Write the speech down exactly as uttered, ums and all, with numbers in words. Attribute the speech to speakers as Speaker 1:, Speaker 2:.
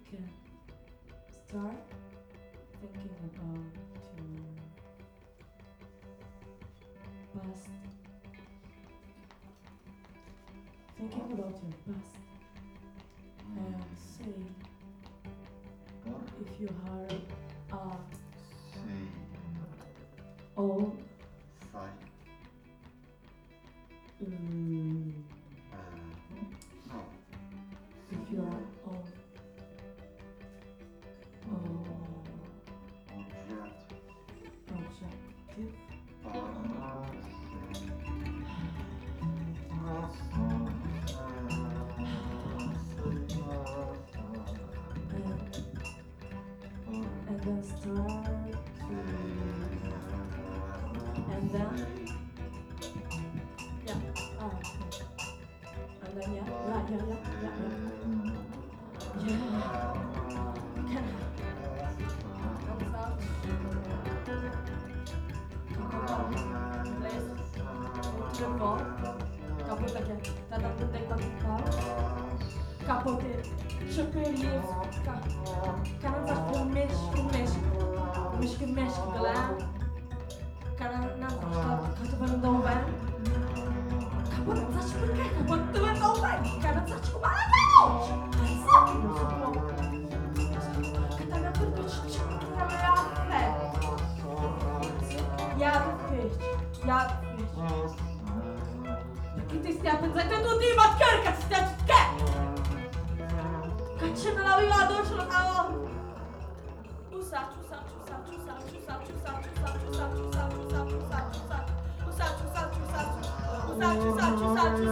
Speaker 1: can start thinking about your past, thinking about your past, and say if you are uh,
Speaker 2: Say.
Speaker 1: old,
Speaker 2: Sai.
Speaker 1: mm,
Speaker 2: Uh, no.
Speaker 1: if you are old, or
Speaker 2: Objeto.
Speaker 1: objective, and, and then start, and then, yeah, ah, okay. And then, yeah, yeah, yeah, yeah, yeah, yeah. Yeah. Can thumbs up. Place. To the ball. Capote aqui. Tá dando tempo aqui, tá? Capote. Chapéu. Cara, não sabe o México, o México. O México, o México, galera. Cara, não sabe. Capote vai não vai. Capote, não sabe por quê? Capote vai não vai. Cara, não sabe como é não. Sabe, não sabe. Tá na puta de Ja, fish. Ja, fish. Ty stiapă, zai te du tima cărca, stea ce? Că ce n-a la doșă la Usa, usa, usa, usa, usa, usa, usa, usa, usa, usa, usa, usa, usa, usa, usa, usa, usa, usa, usa,